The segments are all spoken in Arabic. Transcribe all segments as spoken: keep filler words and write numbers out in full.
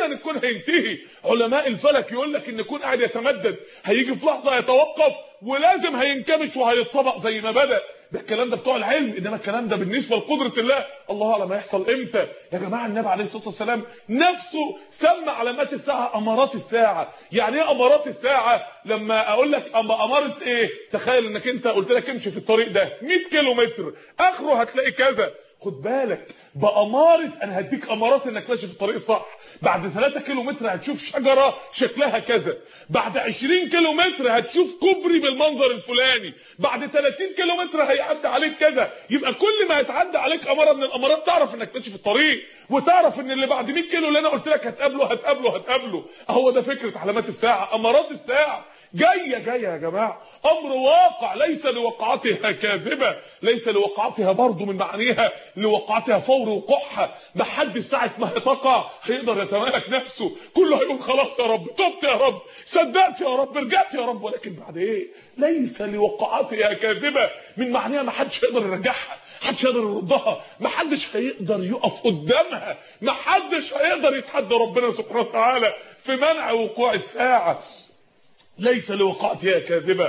يقينا الكون هينتهي. علماء الفلك يقول لك ان الكون قاعد يتمدد، هيجي في لحظه يتوقف ولازم هينكمش وهيتطبق زي ما بدا. ده الكلام ده بتوع العلم، انما الكلام ده بالنسبه لقدره الله الله اعلم هيحصل امتى. يا جماعه النبي عليه الصلاه والسلام نفسه سمى علامات الساعه امارات الساعه. يعني ايه امارات الساعه؟ لما اقول لك اماره ايه، تخيل انك انت قلت لك امشي في الطريق ده مية كيلو متر، اخره هتلاقي كذا. خد بالك بأمارة، انا هديك امارات انك ماشي في الطريق الصح. بعد ثلاثة كيلو متر هتشوف شجرة شكلها كذا، بعد عشرين كيلو متر هتشوف كوبري بالمنظر الفلاني، بعد ثلاثين كيلو متر هيعدي عليك كذا. يبقى كل ما هيتعدى عليك امارة من الامارات تعرف انك ماشي في الطريق، وتعرف ان اللي بعد مية كيلو اللي انا قلت لك هتقابله هتقابله هتقابله. اهو ده فكرة علامات الساعة، امارات الساعة جايه جايه يا جماعه، امر واقع ليس لوقعتها كاذبه، ليس لوقعتها برضه من معانيها لوقعتها فور وقعها. ما حد ساعه ما هتقع هيقدر يتمالك نفسه، كله هيقول خلاص يا رب، تبت يا رب، صدقت يا رب، رجعت يا رب. ولكن بعد ايه؟ ليس لوقعتها كاذبه، من معانيها ما حدش هيقدر يرجعها، ما حدش هيقدر يردها، ما حدش هيقدر يقف قدامها، ما حدش هيقدر يتحدى ربنا سبحانه وتعالى في منع وقوع الساعه. ليس لوقعتها كاذبة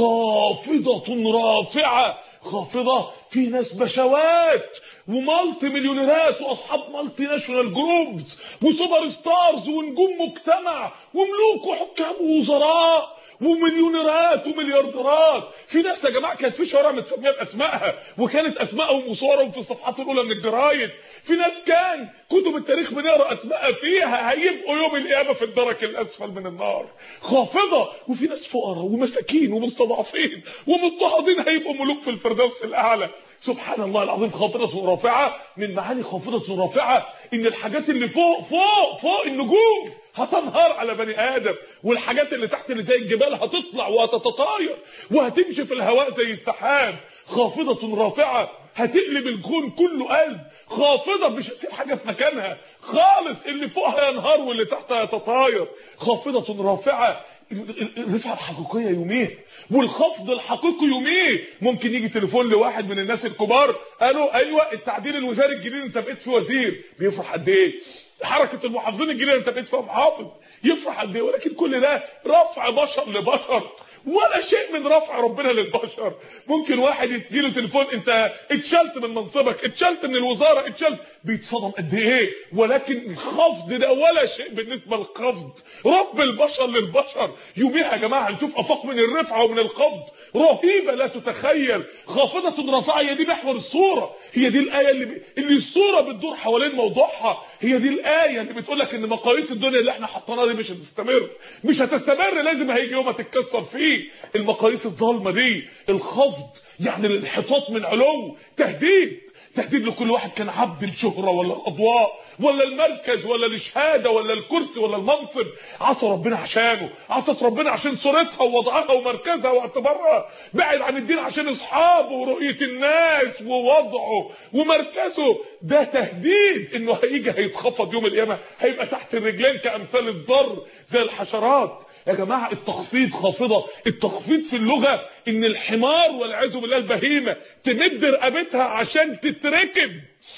خافضة رافعة. خافضة، في ناس بشوات ومالتي مليونيرات واصحاب مالتي ناشونال جروبز وسوبر ستارز ونجوم مجتمع وملوك وحكام ووزراء ومليونيرات ومليارديرات. في ناس يا جماعه كانت في شوارع متسميه باسمائها وكانت اسمائهم وصورهم في الصفحات الاولى من الجرايد. في ناس كان كتب التاريخ بنقرا اسمائها فيها هيبقوا يوم القيامه في الدرك الاسفل من النار. خافضه. وفي ناس فقراء ومساكين ومستضعفين ومضطهدين هيبقوا ملوك في الفردوس الاعلى. سبحان الله العظيم. خافضة رافعة، من معاني خافضة رافعة ان الحاجات اللي فوق فوق فوق النجوم هتنهار على بني ادم، والحاجات اللي تحت اللي زي الجبال هتطلع وهتتطاير وهتمشي في الهواء زي السحاب. خافضة رافعة، هتقلب الكون كله قلب. خافضة، مش هتسيب حاجة في مكانها خالص، اللي فوقها ينهار واللي تحتها يتطاير. خافضة رافعة، الرفعه الحقيقيه يوميه والخفض الحقيقي يوميه. ممكن يجي تليفون لواحد من الناس الكبار قالوا ايوه التعديل الوزاري الجديد انت بقيت فيه وزير، بيفرح قد ايه. حركه المحافظين الجديده انت بقيت فيها محافظ، يفرح قد ايه. ولكن كل ده رفع بشر لبشر، ولا شيء من رفع ربنا للبشر. ممكن واحد يجيله تليفون انت اتشلت من منصبك، اتشلت من الوزاره، اتشلت، بيتصدم قد ايه. ولكن الخفض ده ولا شيء بالنسبه للخفض رب البشر للبشر. يوميها يا جماعه هنشوف افاق من الرفعه ومن الخفض رهيبه لا تتخيل. خافضه رافعه، هي دي محور الصوره، هي دي الايه اللي ب... اللي الصوره بتدور حوالين موضوعها. هي دي الايه اللي بتقول لك ان مقاييس الدنيا اللي احنا حطيناها دي مش هتستمر، مش هتستمر، لازم هيجي يوم هتتكسر فيه. المقاييس الظالمه دي. الخفض يعني الانحطاط من علو، تهديد، تهديد لكل واحد كان عبد الشهرة ولا الأضواء ولا المركز ولا الشهادة ولا الكرسي ولا المنصب. عصى ربنا عشانه، عصت ربنا عشان صورتها ووضعها ومركزها واعتبارها، بعد عن الدين عشان اصحابه ورؤية الناس ووضعه ومركزه. ده تهديد انه هيجي هيتخفض يوم القيامة، هيبقى تحت الرجلين كأمثال الذر زي الحشرات. يا جماعه التخفيض خافضه، التخفيض في اللغه ان الحمار والعياذ بالله البهيمه تمد رقبتها عشان تتركب.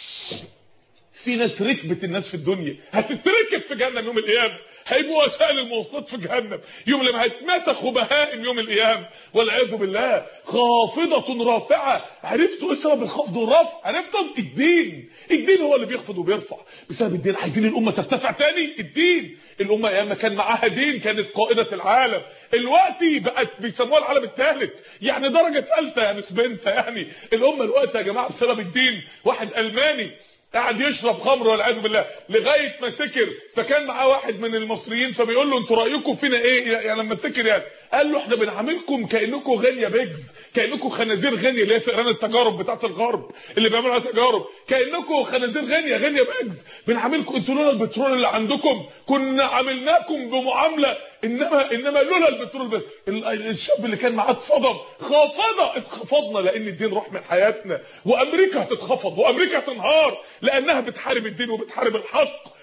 في ناس ركبت الناس في الدنيا هتتركب في جهنم يوم القيامه، هيبقوا وسائل المواصلات في جهنم يوم لما هيتمسخوا بهائم يوم القيامه والعياذ بالله. خافضه رافعه. عرفتوا ايه سبب الخفض والرفع؟ عرفتوا الدين. الدين هو اللي بيخفض وبيرفع. بسبب الدين عايزين الامه ترتفع تاني. الدين، الامه ايام كان معاها دين كانت قائده العالم، دلوقتي بقت بيسموها العالم الثالث، يعني درجه ثالثه، يعني سبنسه. يعني الامه دلوقتي يا جماعه بسبب الدين. واحد الماني قاعد يشرب خمر والعياذ بالله لغايه ما سكر، فكان معاه واحد من المصريين فبيقول له انتوا رايكم فينا ايه يعني لما سكر؟ يعني قال له احنا بنعاملكم كانكم غنيه بيجز، كانكم خنازير غنيه اللي هي فئران التجارب بتاعه الغرب اللي بيعملوا تجارب، كانكم خنازير غنيه غنيه بيجز بنعاملكم. انتوا لولا البترول اللي عندكم كنا عاملناكم بمعامله، انما انما لولا البترول بس. الشاب اللي كان معاه اتصدم. خافضه، اتخفضنا لان الدين روح من حياتنا. وامريكا هتتخفض وامريكا هتنهار لانها بتحارب الدين وبتحارب الحق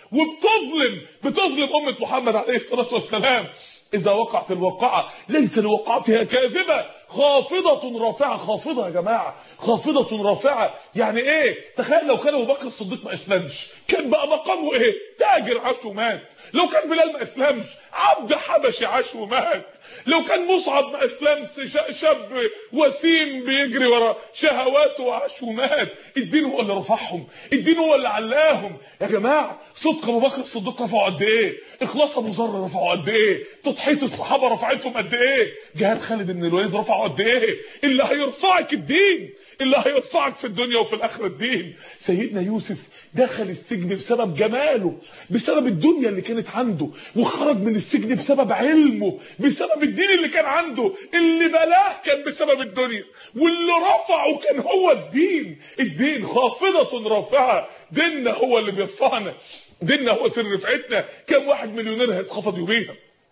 وبتظلم بتظلم امه محمد عليه الصلاه والسلام. اذا وقعت الواقعه ليس لوقعتها كاذبه خافضه رافعه. خافضه يا جماعه، خافضه رافعه يعني ايه؟ تخيل لو كان ابو بكر الصديق ما اسلمش كان بقى مقامه ايه؟ تاجر عاش ومات. لو كان بلال ما اسلمش عبد حبشي عاش ومات. لو كان مصعب ما اسلمش شاب وسيم بيجري ورا شهواته وعاش ومات. الدين هو اللي رفعهم، الدين هو اللي علاهم يا جماعه. صدق ابو بكر الصديق رفعه قد ايه؟ اخلاص ابو ذر رفعه قد ايه؟ تضحيه الصحابه رفعتهم قد ايه؟ جهاد خالد بن الوليد رفعه قد ايه؟ اللي هيرفعك الدين، اللي هيرفعك في الدنيا وفي الاخره الدين. سيدنا يوسف دخل السجن بسبب جماله، بسبب الدنيا اللي كانت عنده، وخرج من السجن بسبب علمه، بسبب الدين اللي كان عنده. اللي بلاه كان بسبب الدنيا، واللي رفعه كان هو الدين. الدين خافضة رافعة. ديننا هو اللي بيرفعنا، ديننا هو سر رفعتنا. كم واحد مليونير هيتخفض يوميها؟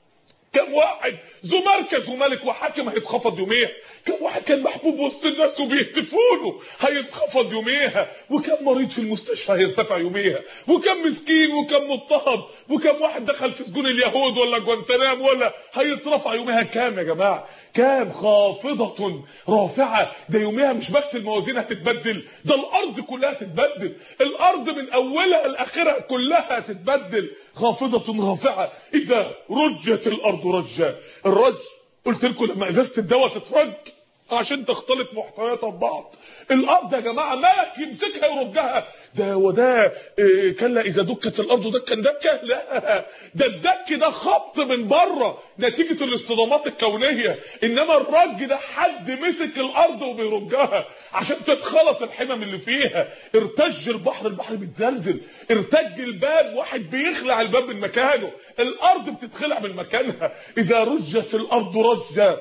كم واحد ذو مركز وملك وحاكم هيتخفض يوميها؟ كم واحد كان محبوب وسط الناس وبيهتفوا له هيتخفض يوميها؟ وكم مريض في المستشفى هيرتفع يوميها؟ وكم مسكين وكم مضطهد وكم واحد دخل في سجون اليهود ولا جوانتنام ولا هيترفع يوميها؟ كام يا جماعه؟ كام؟ خافضة رافعة. ده يوميها مش بس الموازين هتتبدل، ده الارض كلها هتتبدل. الارض من اولها لاخرها كلها هتتبدل. خافضة رافعة. اذا رجت الارض رجا. الرج قلت لكم لما ازازه الدواء تترج عشان تختلط محتوياتها ببعض. الارض يا جماعه ملك يمسكها يرجها. ده وده إيه؟ كلا اذا دكت الارض دكا دكه. لا، ده الدك ده خبط من بره نتيجه الاصطدامات الكونيه، انما الرج ده حد مسك الارض وبيرجها عشان تتخلط الحمم اللي فيها. ارتج البحر، البحر بيتزلزل. ارتج الباب، واحد بيخلع الباب من مكانه. الارض بتتخلع من مكانها. اذا رجت الارض رجا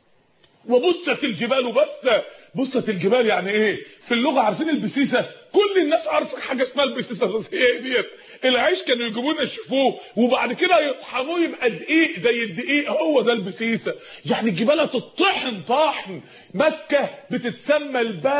وبست الجبال بسة. بست الجبال يعني ايه؟ في اللغه عارفين البسيسه؟ كل الناس عارفه حاجه اسمها البسيسه. بس ايه ديت؟ العيش كانوا يجيبوا لنا يشوفوه وبعد كده يطحنوه يبقى دقيق زي الدقيق، هو ده البسيسه. يعني الجبال هتطحن طحن. مكه بتتسمى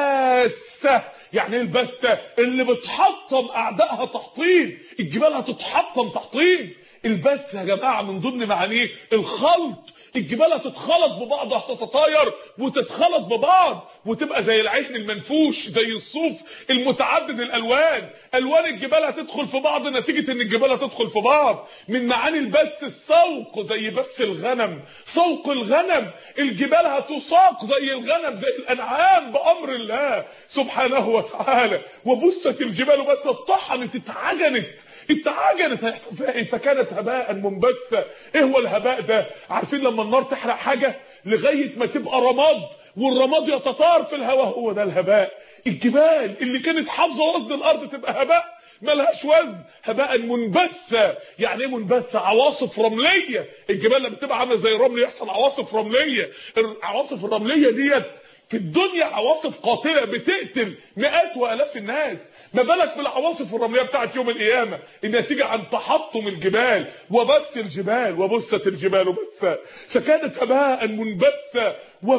الباسه. يعني ايه الباسه؟ اللي بتحطم اعدائها تحطيم. الجبال هتتحطم تحطيم. البس يا جماعه من ضمن معانيه الخلط. الجبال هتتخلط ببعض، هتتطاير وتتخلط ببعض وتبقى زي العهن المنفوش، زي الصوف المتعدد الالوان. الوان الجبال هتدخل في بعض نتيجه ان الجبال هتدخل في بعض. من معاني البث السوق، زي بث الغنم، سوق الغنم. الجبال هتساق زي الغنم، زي الانعام بامر الله سبحانه وتعالى. وبست الجبال بس اتطحنت، اتعجنت اتعجنت. هيحصل فيها ايه؟ فكانت هباء منبثا. ايه هو الهباء ده؟ عارفين لما النار تحرق حاجه لغايه ما تبقى رماد والرماد يتطار في الهواء؟ هو ده الهباء. الجبال اللي كانت حافظه وزن الارض تبقى هباء ملهاش وزن. هباء منبثه. يعني ايه منبثه؟ عواصف رمليه. الجبال لما بتبقى عامله زي الرمل يحصل عواصف رمليه. العواصف الرمليه ديت في الدنيا عواصف قاتله بتقتل مئات والاف الناس، ما بالك بالعواصف الرمليه بتاعت يوم القيامه الناتجه عن تحطم الجبال. وبث الجبال وبست الجبال بثا فكانت هباء منبثا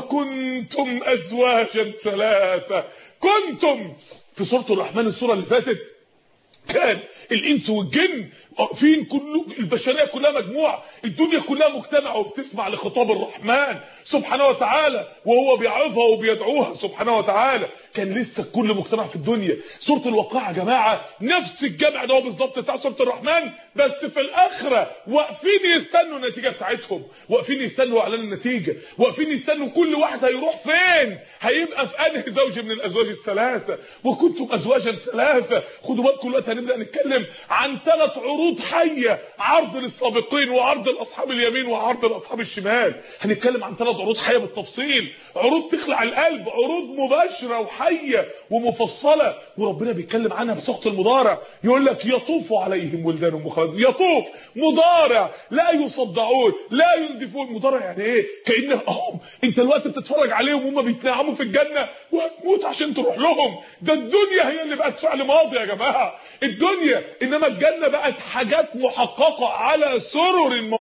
وكنتم ازواجا ثلاثه. كنتم في سوره الرحمن السوره اللي فاتت كان الانس والجن واقفين، كله البشريه كلها مجموعه، الدنيا كلها مجتمعه وبتسمع لخطاب الرحمن سبحانه وتعالى وهو بيعظها وبيدعوها سبحانه وتعالى. كان لسه الكل مجتمع في الدنيا. سوره الواقعه يا جماعه نفس الجمع ده بالظبط بتاع سوره الرحمن، بس في الاخره واقفين يستنوا النتيجه بتاعتهم، واقفين يستنوا اعلان النتيجه، واقفين يستنوا كل واحد هيروح فين، هيبقى في انهي زوج من الازواج الثلاثه. وكنتم ازواجا ثلاثه. خدوا بالكم دلوقتي هنبدا نتكلم عن ثلاث عروض حيه، عرض للسابقين وعرض لاصحاب اليمين وعرض لاصحاب الشمال. هنتكلم عن ثلاث عروض حيه بالتفصيل، عروض تخلع القلب، عروض مباشره وحيه ومفصله، وربنا بيتكلم عنها بصيغه المضارع. يقول لك يطوف عليهم ولدان مخلدون. يطوف مضارع لا يصدعون لا ينزفون. مضارع يعني ايه؟ كانه اهم انت الوقت بتتفرج عليهم وهم بيتنعموا في الجنه وهتموت عشان تروح لهم. ده الدنيا هي اللي بقت فعل ماضي يا جماعه، الدنيا، انما الجنه بقت حاجات محققه على سرر